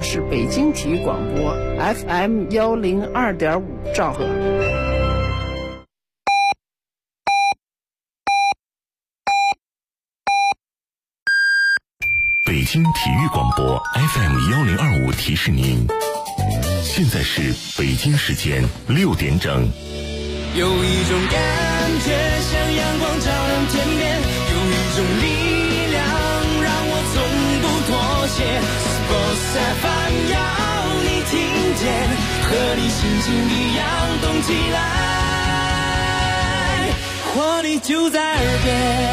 是北京体育广播 FM102.5兆赫。 北京体育广播 FM1025提示您，现在是北京时间6点整。 有一种感觉像阳光照亮天边，有一种力量让我从不妥协。Sports FM 要你听见，和你心情一样动起来，活力就在耳边。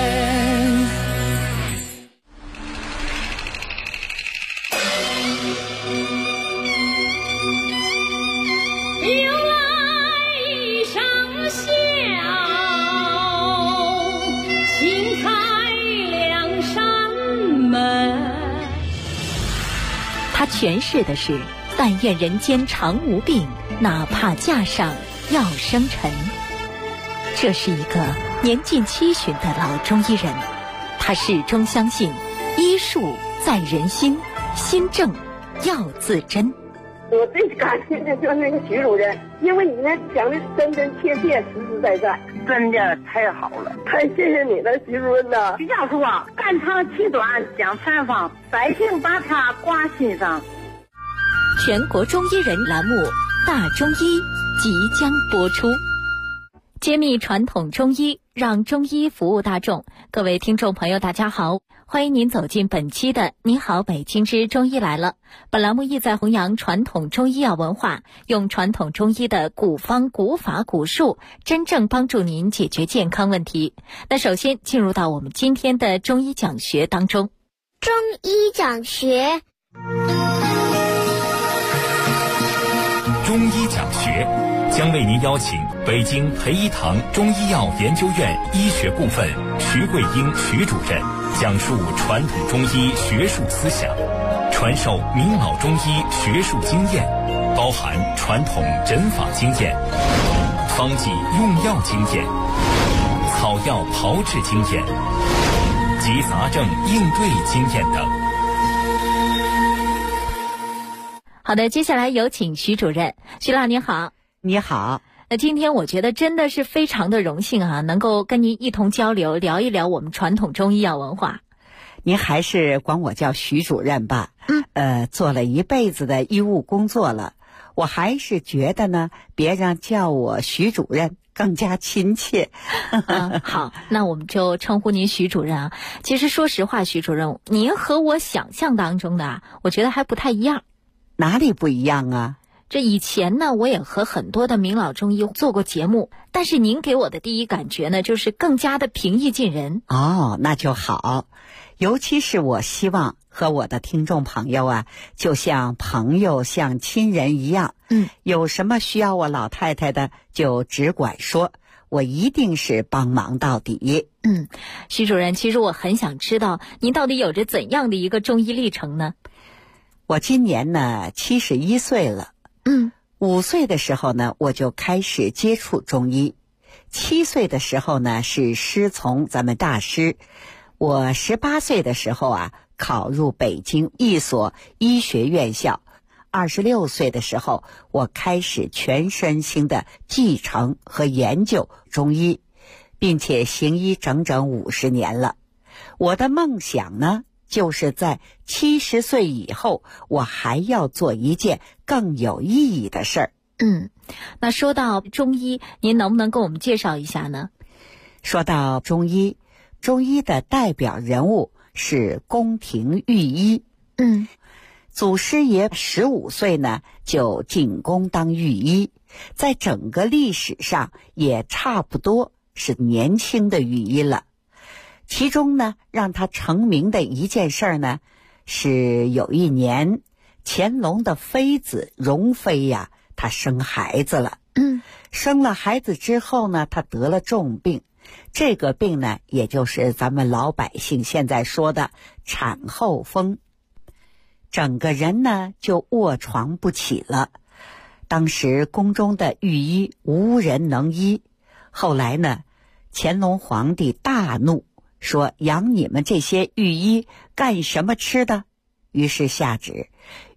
他诠释的是但愿人间常无病，哪怕架上要生尘。这是一个年近70的老中医人，他始终相信医术在人心，心正要自珍。 我最感谢的就是那个徐主任，因为你那讲的真真切切，实实在在，真的太好了，太谢谢你了，徐主任呐！ 徐教授啊，肝长气短讲禅方，百姓把它挂心上。 全国中医人栏目《大中医》即将播出，揭秘传统中医，让中医服务大众。各位听众朋友大家好，欢迎您走进本期的你好北京之中医来了。本栏目意在弘扬传统中医药文化，用传统中医的古方古法古术，真正帮助您解决健康问题。那首先进入到我们今天的中医讲学当中。 中医讲学， 中医讲学将为您邀请北京培一堂中医药研究院医学部分徐桂英徐主任讲述传统中医学术思想，传授名老中医学术经验，包含传统诊法经验、方剂用药经验、草药炮制经验及杂症应对经验等。 好的，接下来有请徐主任。徐老您好。 你好。 那今天我觉得真的是非常的荣幸啊，能够跟您一同交流，聊一聊我们传统中医药文化。 您还是管我叫徐主任吧。做了一辈子的医务工作了，我还是觉得呢，别人叫我徐主任更加亲切。 好，那我们就称呼您徐主任啊。其实说实话，徐主任，您和我想象当中的我觉得还不太一样。 哪里不一样啊？ 这以前呢，我也和很多的名老中医做过节目，但是您给我的第一感觉呢，就是更加的平易近人。 哦，那就好。尤其是我希望和我的听众朋友啊，就像朋友像亲人一样。有什么需要我老太太的，就只管说，我一定是帮忙到底。 徐主任，其实我很想知道您到底有着怎样的一个中医历程呢？ 我今年呢71岁了。5岁的时候呢，我就开始接触中医。7岁的时候呢，是师从咱们大师。我18岁的时候啊，考入北京一所医学院校。26岁的时候，我开始全身心的继承和研究中医，并且行医整整50年了。我的梦想呢，就是在70岁以后，我还要做一件更有意义的事儿。 那说到中医，您能不能给我们介绍一下呢？ 说到中医，中医的代表人物是宫廷御医。祖师爷15岁呢就进宫当御医，在整个历史上也差不多是年轻的御医了。其中呢，让他成名的一件事呢，是有一年乾隆的妃子容妃呀，她生孩子了。生了孩子之后呢，她得了重病。这个病呢，也就是咱们老百姓现在说的产后风。整个人呢就卧床不起了。当时宫中的御医无人能医。后来呢，乾隆皇帝大怒，说养你们这些御医干什么吃的？于是下旨，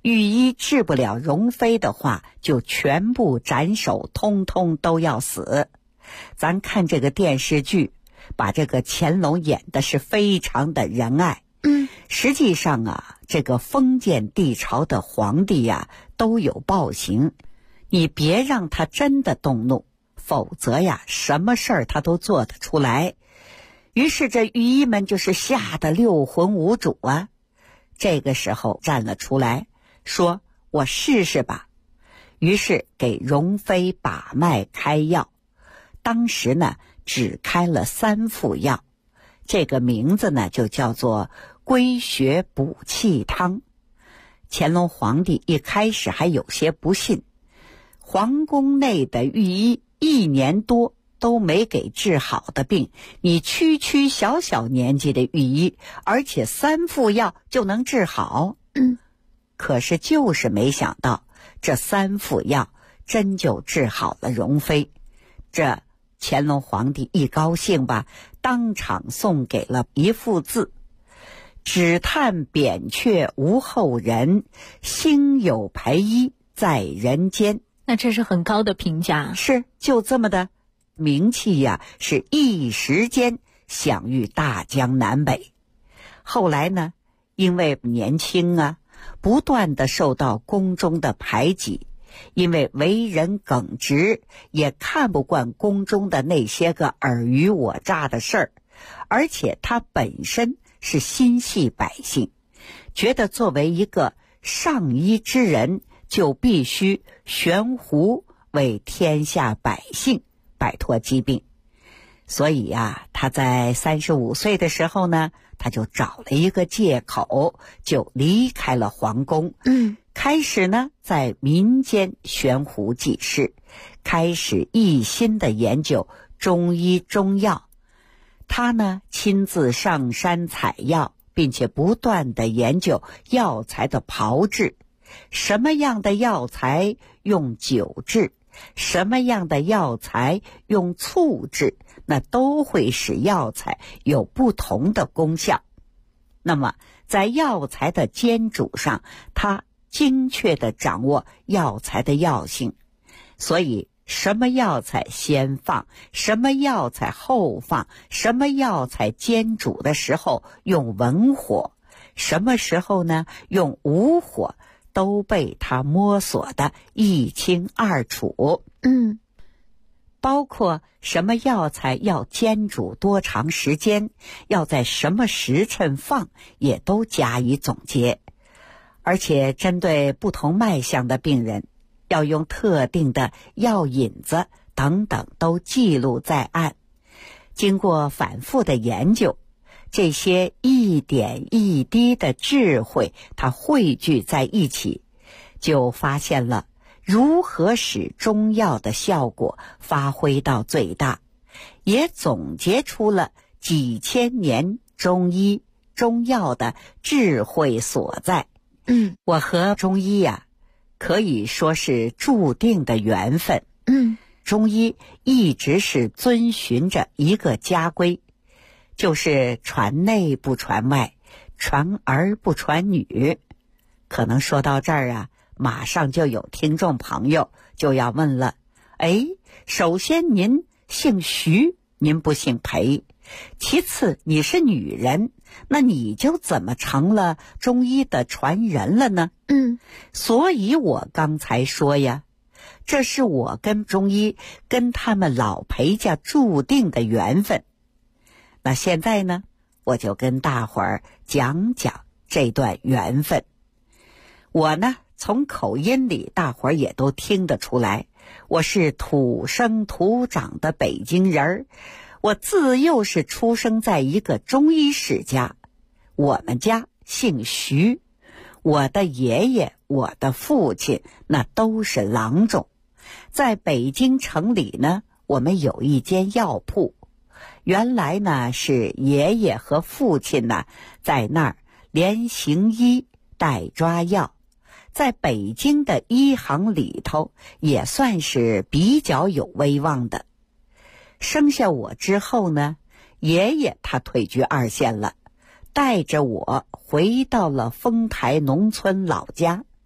御医治不了容妃的话，就全部斩首，通通都要死。咱看这个电视剧，把这个乾隆演的是非常的仁爱。实际上啊，这个封建帝朝的皇帝呀，都有暴行，你别让他真的动怒，否则呀，什么事儿他都做得出来。于是这御医们就是吓得六魂无主啊。这个时候站了出来，说我试试吧。于是给容妃把脉开药，当时呢只开了3副药，这个名字呢就叫做归血补气汤。乾隆皇帝一开始还有些不信，皇宫内的御医1年多都没给治好的病，你区区小小年纪的御医，而且3副药就能治好。可是就是没想到这3副药真就治好了容妃。这乾隆皇帝一高兴吧，当场送给了一副字：只叹扁鹊无后人，幸有裴医在人间。 那这是很高的评价。 是，就这么的名气呀，是一时间享誉大江南北。后来呢，因为年轻啊，不断的受到宫中的排挤，因为为人耿直，也看不惯宫中的那些个尔虞我诈的事儿，而且他本身是心系百姓，觉得作为一个上医之人，就必须悬壶为天下百姓摆脱疾病。所以啊，他在35岁的时候呢，他就找了一个借口，就离开了皇宫。开始呢在民间悬壶济世，开始一心的研究中医中药。他呢亲自上山采药，并且不断的研究药材的炮制，什么样的药材用酒治，什么样的药材用醋治，那都会使药材有不同的功效。那么在药材的煎煮上，他精确地掌握药材的药性，所以什么药材先放，什么药材后放，什么药材煎煮的时候用文火，什么时候呢用武火，都被他摸索得一清二楚。包括什么药材要煎煮多长时间，要在什么时辰放，也都加以总结。而且针对不同脉象的病人，要用特定的药引子等等都记录在案。经过反复的研究，这些一点一滴的智慧它汇聚在一起，就发现了如何使中药的效果发挥到最大，也总结出了几千年中医中药的智慧所在。我和中医呀，可以说是注定的缘分。中医一直是遵循着一个家规，就是传内不传外，传儿不传女。可能说到这儿啊，马上就有听众朋友就要问了，首先您姓徐，您不姓裴，其次你是女人，那你就怎么成了中医的传人了呢？所以我刚才说呀，这是我跟中医跟他们老裴家注定的缘分。那现在呢，我就跟大伙儿讲讲这段缘分。我呢从口音里大伙儿也都听得出来，我是土生土长的北京人儿，我自幼是出生在一个中医世家，我们家姓徐，我的爷爷我的父亲那都是郎中。在北京城里呢，我们有一间药铺，原来呢是爷爷和父亲呢在那儿连行医带抓药，在北京的医行里头也算是比较有威望的。生下我之后呢，爷爷他退居二线了，带着我回到了丰台农村老家。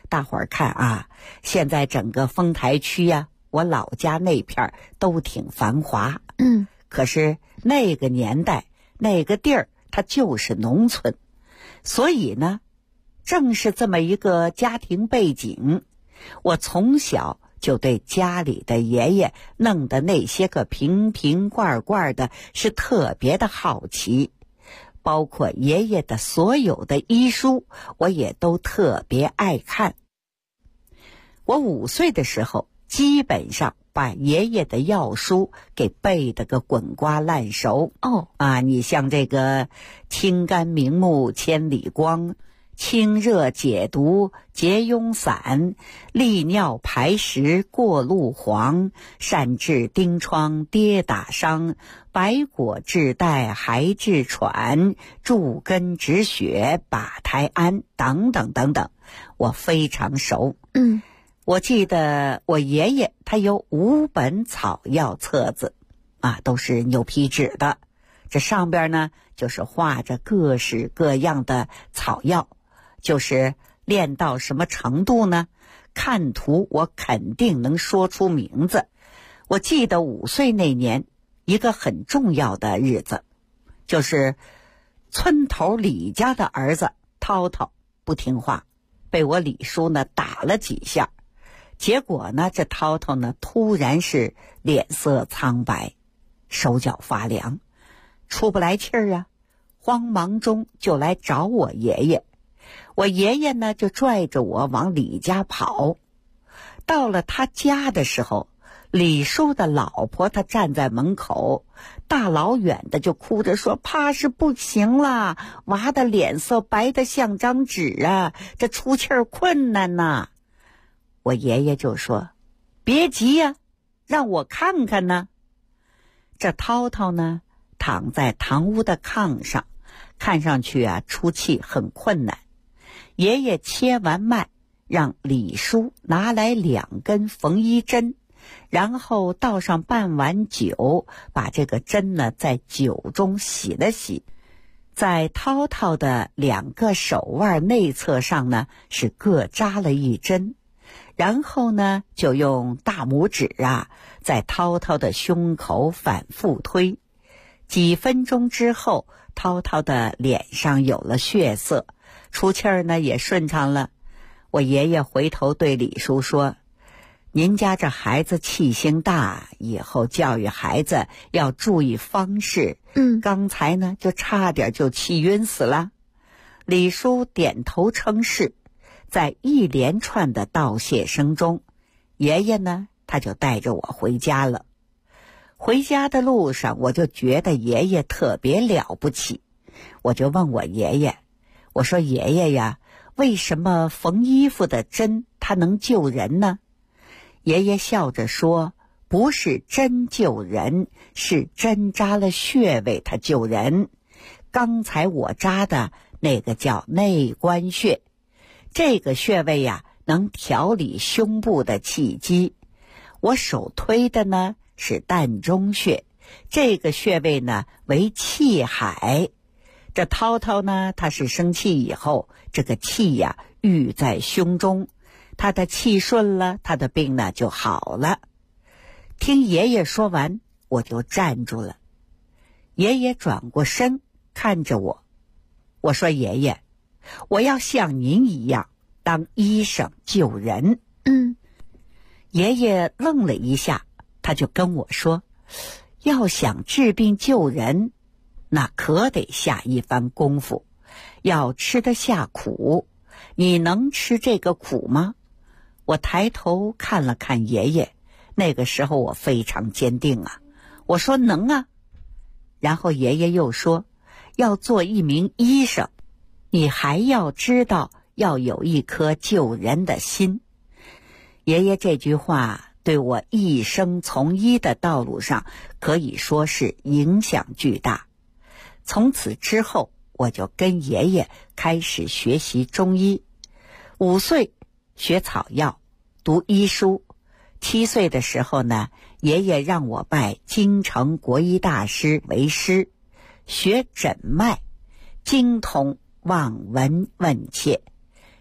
大伙儿看啊，现在整个丰台区呀，我老家那片都挺繁华。可是那个年代那个地儿它就是农村，所以呢，正是这么一个家庭背景，我从小就对家里的爷爷弄的那些个瓶瓶罐罐的是特别的好奇，包括爷爷的所有的医书我也都特别爱看。我5岁的时候基本上把爷爷的药书给背得个滚瓜烂熟。你像这个清肝明目千里光，清热解毒结痈散，利尿排石过路黄，善治丁疮跌打伤，白果治带还治喘，助根止血把胎安，等等等等，我非常熟。我记得我爷爷他有5本草药册子都是牛皮纸的，这上边呢就是画着各式各样的草药，就是练到什么程度呢？看图我肯定能说出名字。我记得5岁那年一个很重要的日子，就是村头李家的儿子涛涛不听话，被我李叔呢打了几下，结果呢这涛涛呢突然是脸色苍白，手脚发凉，出不来气儿啊，慌忙中就来找我爷爷。我爷爷呢就拽着我往李家跑，到了他家的时候，李叔的老婆她站在门口，大老远的就哭着说怕是不行了，娃的脸色白得像张纸啊，这出气儿困难呐。我爷爷就说别急呀，让我看看呢。这涛涛呢躺在堂屋的炕上，看上去出气很困难。爷爷切完脉，让李叔拿来2根缝衣针，然后倒上半碗酒，把这个针呢在酒中洗了洗，在涛涛的2个手腕内侧上呢是各扎了1针，然后呢就用大拇指在涛涛的胸口反复推。几分钟之后，涛涛的脸上有了血色，出气儿呢也顺畅了。我爷爷回头对李叔说，您家这孩子气性大，以后教育孩子要注意方式。刚才呢就差点就气晕死了。李叔点头称是，在一连串的道谢声中，爷爷呢他就带着我回家了。回家的路上，我就觉得爷爷特别了不起，我就问我爷爷，我说爷爷呀，为什么缝衣服的针它能救人呢？爷爷笑着说，不是针救人，是针扎了穴位它救人。刚才我扎的那个叫内关穴，这个穴位能调理胸部的气机。我手推的呢是膻中穴，这个穴位呢为气海。这涛涛呢他是生气以后，这个气郁在胸中，他的气顺了，他的病呢就好了。听爷爷说完，我就站住了。爷爷转过身看着我，我说爷爷，我要像您一样当医生救人。爷爷愣了一下，他就跟我说，要想治病救人，那可得下一番功夫，要吃得下苦。你能吃这个苦吗？我抬头看了看爷爷，那个时候我非常坚定我说能啊。然后爷爷又说，要做一名医生，你还要知道要有一颗救人的心。爷爷这句话对我一生从医的道路上可以说是影响巨大。从此之后，我就跟爷爷开始学习中医。5岁学草药，读医书。7岁的时候呢，爷爷让我拜京城国医大师为师，学诊脉，精通望闻问切。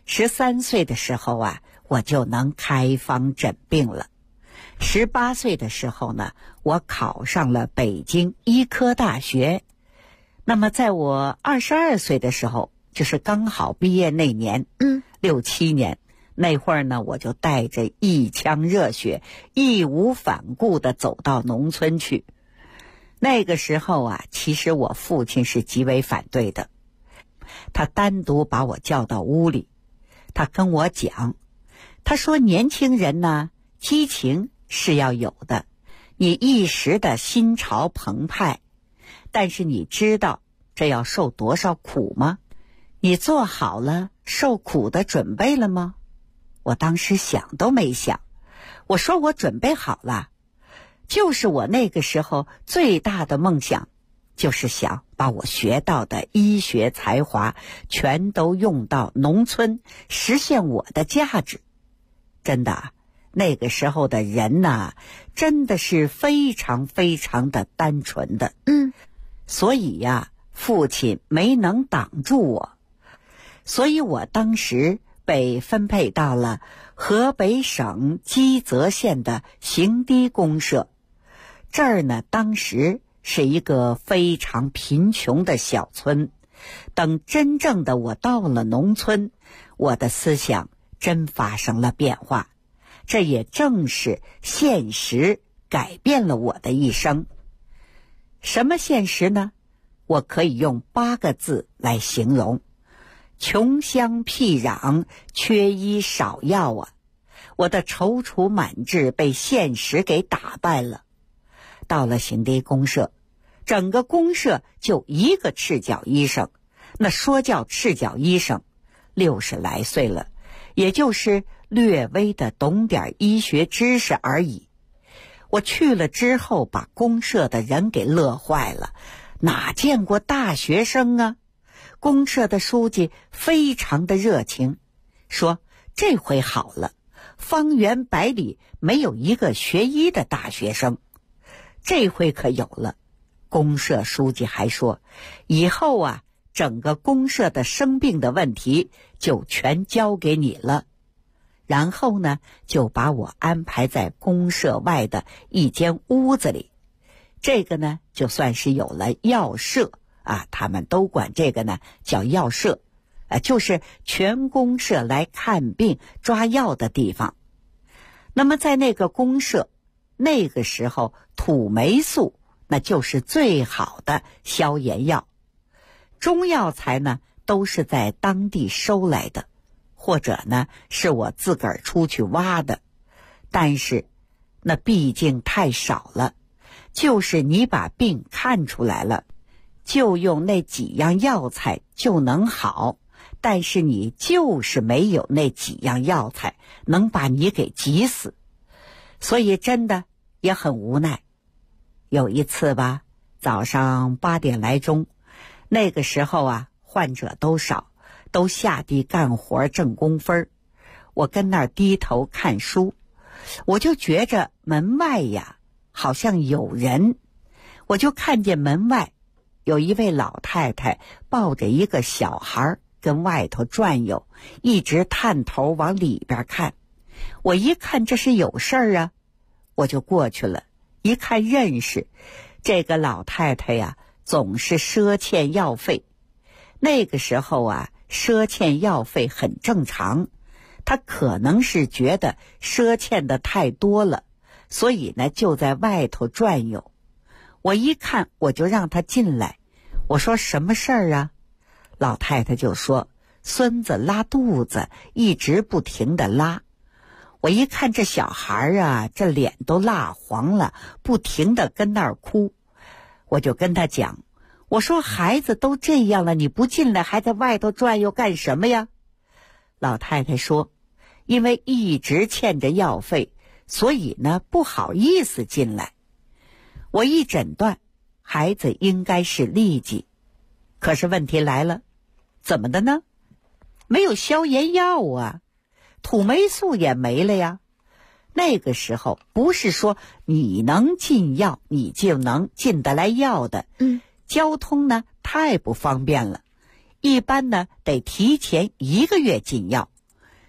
13岁的时候啊，我就能开方诊病了。18岁的时候呢，我考上了北京医科大学。那么在我22岁的时候，就是刚好毕业那年，6、7年，那会儿呢，我就带着一腔热血，义无反顾地走到农村去。那个时候啊，其实我父亲是极为反对的。他单独把我叫到屋里，他跟我讲，他说年轻人呢，激情是要有的，你一时的心潮澎湃，但是你知道这要受多少苦吗？你做好了受苦的准备了吗？我当时想都没想，我说我准备好了。就是我那个时候最大的梦想，就是想把我学到的医学才华全都用到农村，实现我的价值。真的，那个时候的人呐，真的是非常非常的单纯的。所以呀，父亲没能挡住我，所以我当时被分配到了河北省基泽县的行堤公社。这儿呢，当时是一个非常贫穷的小村。等真正的我到了农村，我的思想真发生了变化。这也正是现实改变了我的一生。什么现实呢？我可以用8个字来形容：穷乡僻壤，缺医少药啊！我的踌躇满志被现实给打败了。到了行堤公社，整个公社就一个赤脚医生，那说叫赤脚医生，60来岁了，也就是略微的懂点医学知识而已。我去了之后，把公社的人给乐坏了，哪见过大学生啊？公社的书记非常的热情，说这回好了，方圆100里没有一个学医的大学生。这回可有了。公社书记还说，以后啊，整个公社的生病的问题就全交给你了。然后呢，就把我安排在公社外的一间屋子里。这个呢，就算是有了药舍啊，他们都管这个呢叫药舍，就是全公社来看病抓药的地方。那么在那个公社，那个时候土霉素那就是最好的消炎药，中药材呢都是在当地收来的，或者呢是我自个儿出去挖的，但是那毕竟太少了，就是你把病看出来了，就用那几样药材就能好，但是你就是没有那几样药材能把你给急死，所以真的也很无奈。有一次吧，早上8点来钟，那个时候啊，患者都少，都下地干活挣工分，我跟那儿低头看书，我就觉着门外呀好像有人，我就看见门外有一位老太太抱着一个小孩跟外头转悠，一直探头往里边看。我一看这是有事儿啊，我就过去了，一看认识，这个老太太呀总是赊欠药费。那个时候啊，赊欠药费很正常，她可能是觉得赊欠的太多了，所以呢就在外头转悠。我一看，我就让她进来，我说什么事儿啊？老太太就说孙子拉肚子，一直不停地拉。我一看这小孩啊，这脸都蜡黄了，不停地跟那儿哭。我就跟他讲，我说孩子都这样了，你不进来还在外头转悠干什么呀？老太太说，因为一直欠着药费，所以呢不好意思进来。我一诊断，孩子应该是痢疾。可是问题来了，怎么的呢？没有消炎药啊，土霉素也没了呀。那个时候不是说你能进药你就能进得来药的，交通呢太不方便了，一般呢得提前1个月进药。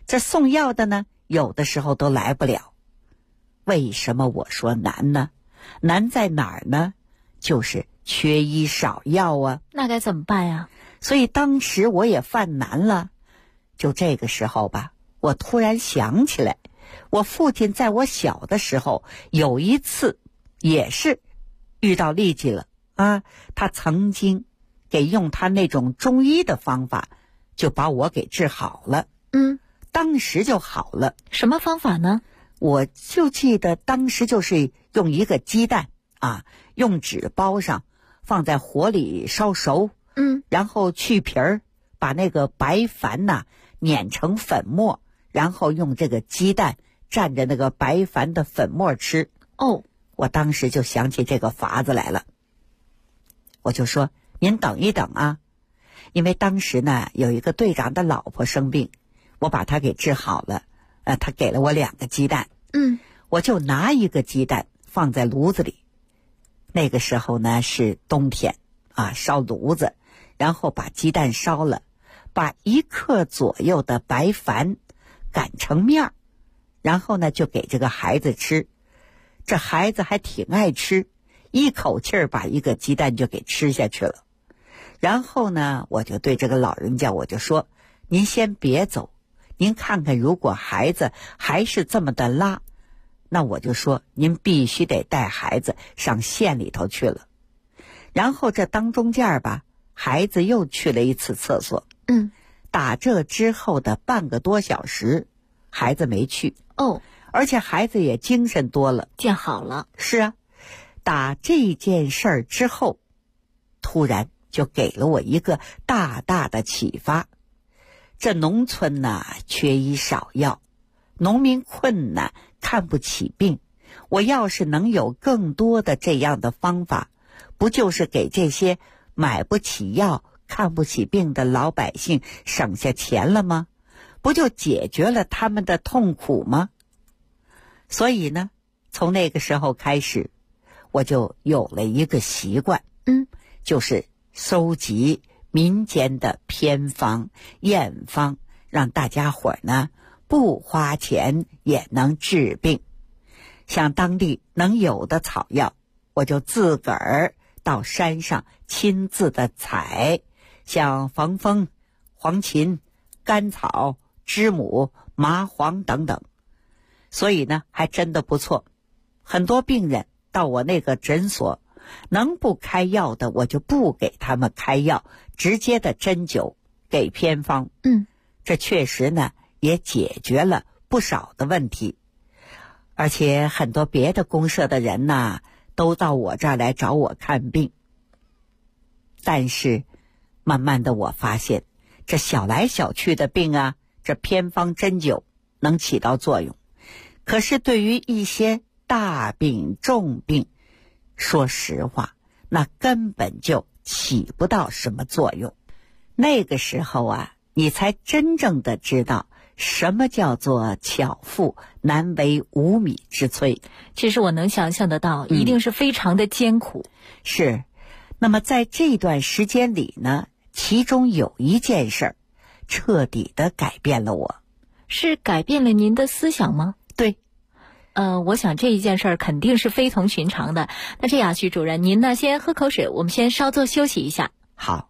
这送药的呢，有的时候都来不了。为什么我说难呢？难在哪儿呢？就是缺医少药啊。 那该怎么办呀？ 所以当时我也犯难了。就这个时候吧，我突然想起来，我父亲在我小的时候有一次也是遇到痢疾了啊，他曾经给用他那种中医的方法就把我给治好了。当时就好了。 什么方法呢？ 我就记得当时就是用一个鸡蛋啊，用纸包上，放在火里烧熟，然后去皮儿，把那个白矾呐碾成粉末，然后用这个鸡蛋蘸着那个白矾的粉末吃。我当时就想起这个法子来了，我就说您等一等啊，因为当时呢有一个队长的老婆生病，我把她给治好了，他给了我2个鸡蛋，我就拿一个鸡蛋放在炉子里，那个时候呢是冬天啊，烧炉子，然后把鸡蛋烧了，把1克左右的白矾擀成面，然后呢就给这个孩子吃。这孩子还挺爱吃，一口气儿把1个鸡蛋就给吃下去了。然后呢我就对这个老人家我就说，您先别走，您看看如果孩子还是这么的拉，那我就说您必须得带孩子上县里头去了。然后这当中间吧，孩子又去了1次厕所，打这之后的半个多小时孩子没去，而且孩子也精神多了， 见好了。 是啊，打这件事儿之后，突然就给了我一个大大的启发。这农村呐，缺医少药，农民困难，看不起病，我要是能有更多的这样的方法，不就是给这些买不起药看不起病的老百姓省下钱了吗？不就解决了他们的痛苦吗？所以呢，从那个时候开始，我就有了一个习惯，就是收集民间的偏方验方，让大家伙呢不花钱也能治病。像当地能有的草药，我就自个儿到山上亲自的采，像防风、黄芩、甘草、知母、麻黄等等。所以呢还真的不错，很多病人到我那个诊所，能不开药的我就不给他们开药，直接的针灸给偏方。这确实呢也解决了不少的问题。而且很多别的公社的人呢都到我这儿来找我看病。但是慢慢的我发现，这小来小去的病啊，这偏方针灸能起到作用，可是对于一些大病重病，说实话那根本就起不到什么作用。那个时候啊，你才真正的知道什么叫做巧妇难为无米之炊。 其实我能想象得到，一定是非常的艰苦。 是。那么在这段时间里呢，其中有一件事儿彻底的改变了我。 是改变了您的思想吗？ 对。 我想这一件事儿肯定是非同寻常的。那这样，徐主任，您呢先喝口水，我们先稍作休息一下。 好。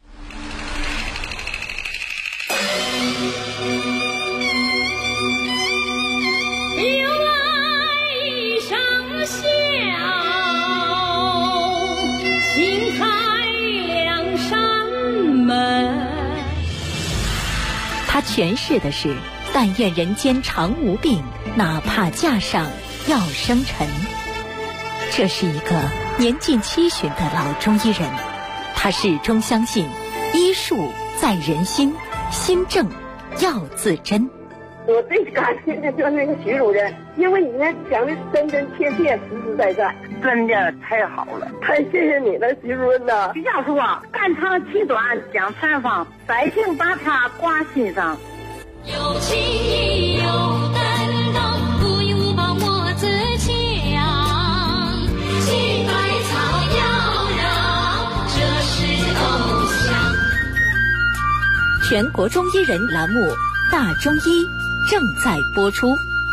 他诠释的是但愿人间常无病，哪怕架上要生尘。这是一个年近70的老中医人，他始终相信医术在人心，心正要自珍。 我最感谢的就是那个徐主任，因为你呢讲的真真切切、实实在在，真的太好了，太谢谢你了，徐主任呐！ 徐教授啊，肝肠气短讲禅方，百姓把它挂心上。 有情义有担当，无依无报莫自强，青百草要让这是共享。 全国中医人栏目，大中医正在播出。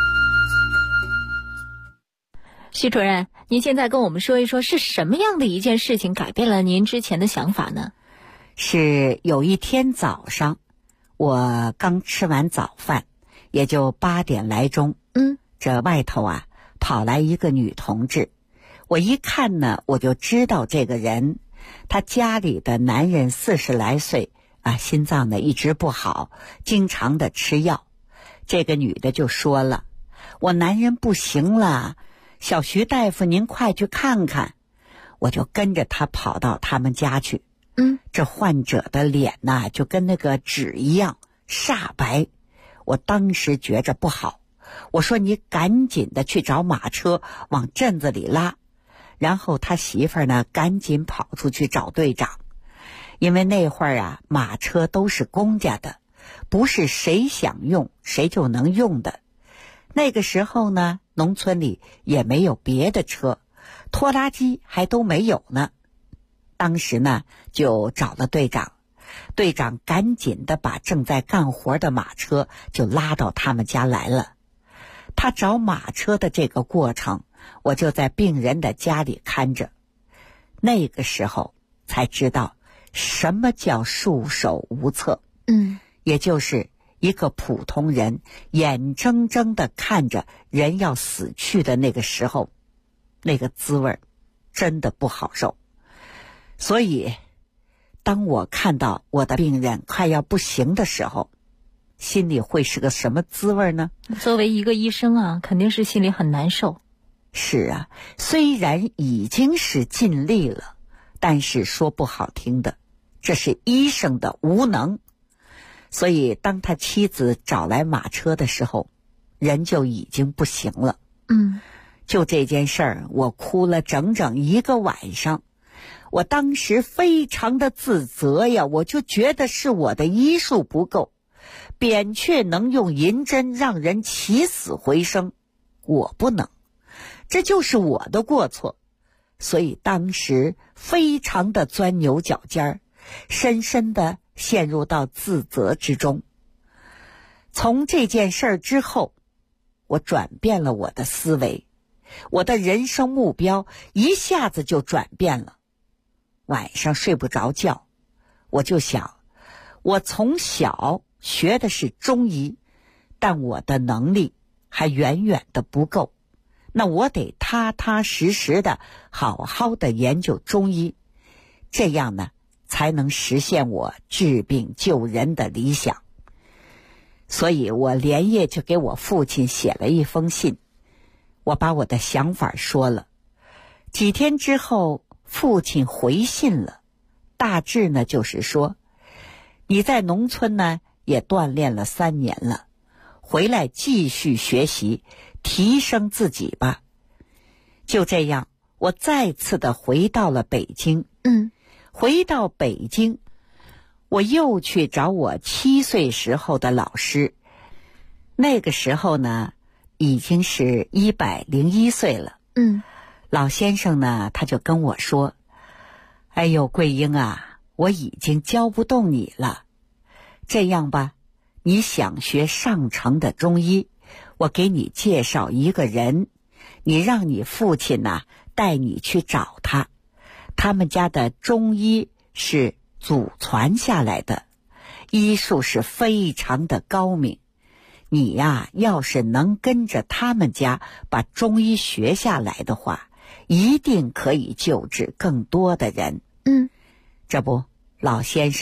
徐主任，您现在跟我们说一说，是什么样的一件事情改变了您之前的想法呢？ 是有一天早上，我刚吃完早饭，也就8点来钟，这外头啊跑来一个女同志，我一看呢，我就知道这个人，他家里的男人40来岁啊，心脏呢一直不好，经常的吃药。这个女的就说了，我男人不行了，小徐大夫您快去看看。我就跟着他跑到他们家去。这患者的脸呐，就跟那个纸一样煞白。我当时觉着不好，我说你赶紧的去找马车往镇子里拉。然后他媳妇儿呢赶紧跑出去找队长，因为那会儿啊马车都是公家的，不是谁想用谁就能用的。那个时候呢农村里也没有别的车，拖拉机还都没有呢。当时呢就找了队长，队长赶紧的把正在干活的马车就拉到他们家来了。他找马车的这个过程，我就在病人的家里看着。那个时候才知道什么叫束手无策。也就是一个普通人眼睁睁地看着人要死去的那个时候，那个滋味真的不好受。所以当我看到我的病人快要不行的时候，心里会是个什么滋味呢？ 作为一个医生啊，肯定是心里很难受。 是啊，虽然已经是尽力了，但是说不好听的，这是医生的无能。所以当他妻子找来马车的时候，人就已经不行了。就这件事儿，我哭了整整1个晚上。我当时非常的自责呀，我就觉得是我的医术不够，扁鹊能用银针让人起死回生，我不能，这就是我的过错。所以当时非常的钻牛角尖儿，深深的陷入到自责之中。从这件事儿之后，我转变了我的思维，我的人生目标一下子就转变了。晚上睡不着觉，我就想，我从小学的是中医，但我的能力还远远的不够，那我得踏踏实实的好好的研究中医，这样呢才能实现我治病救人的理想。所以我连夜就给我父亲写了一封信，我把我的想法说了。几天之后父亲回信了，大致呢就是说，你在农村呢也锻炼了3年了，回来继续学习，提升自己吧。就这样，我再次的回到了北京。回到北京，我又去找我7岁时候的老师。那个时候呢已经是101岁了。老先生呢他就跟我说，哎呦桂英啊，我已经教不动你了，这样吧，你想学上乘的中医，我给你介绍一个人，你让你父亲呢带你去找他，他们家的中医是祖传下来的，医术是非常的高明，你呀要是能跟着他们家把中医学下来的话，一定可以救治更多的人。这不，老先生